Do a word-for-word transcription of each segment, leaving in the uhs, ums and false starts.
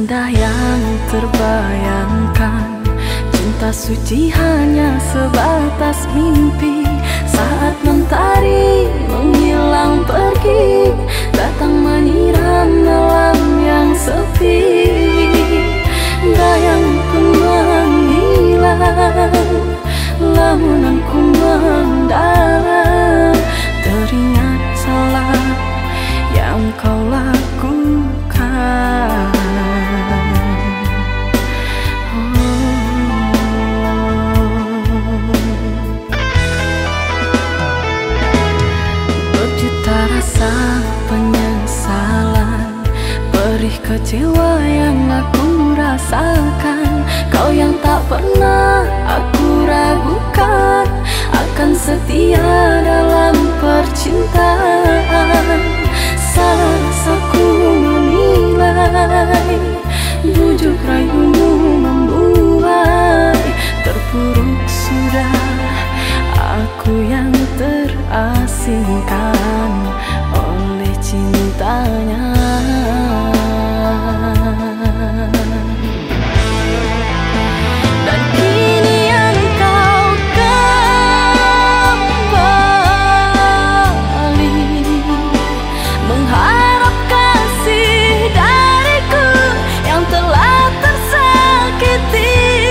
Seindah yang terbayangkan, cinta suci hanya sebatas mimpi. Saat mentari menghilang pergi, datang menyiram malam yang sepi. Bayangku menghilang, lamunanku mendalam, teringat salah yang kau lakukan. Rasa penyesalan, perih kecewa yang aku rasakan. Kau yang tak pernah aku ragukan, akan setia dalam percintaan. Salah rasaku menilai, bujuk rayumu membuai. Terpuruk sudah aku yang terasingkan oleh cintanya. Dan kini engkau kembali, mengharap kasih dariku yang telah tersakiti.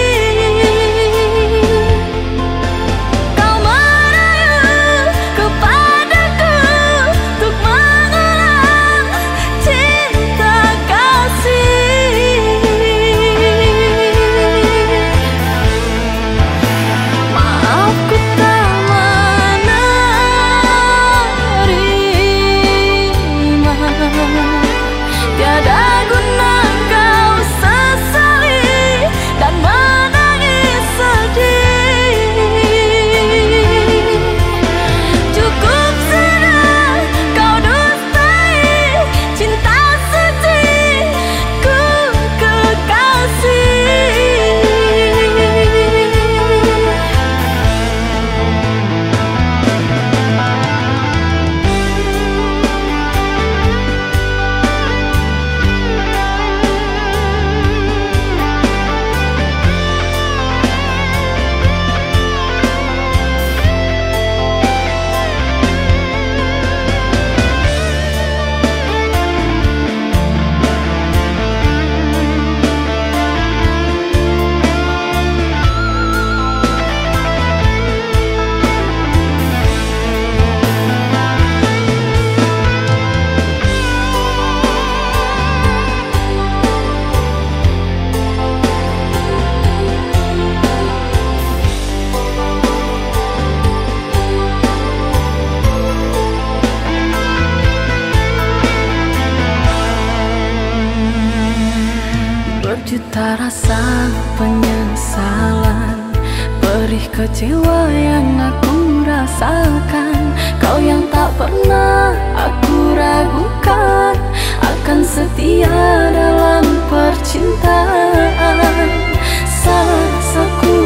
Berjuta rasa penyesalan, perih kecewa yang aku rasakan. Kau yang tak pernah aku ragukan, akan setia dalam percintaan. Salah rasaku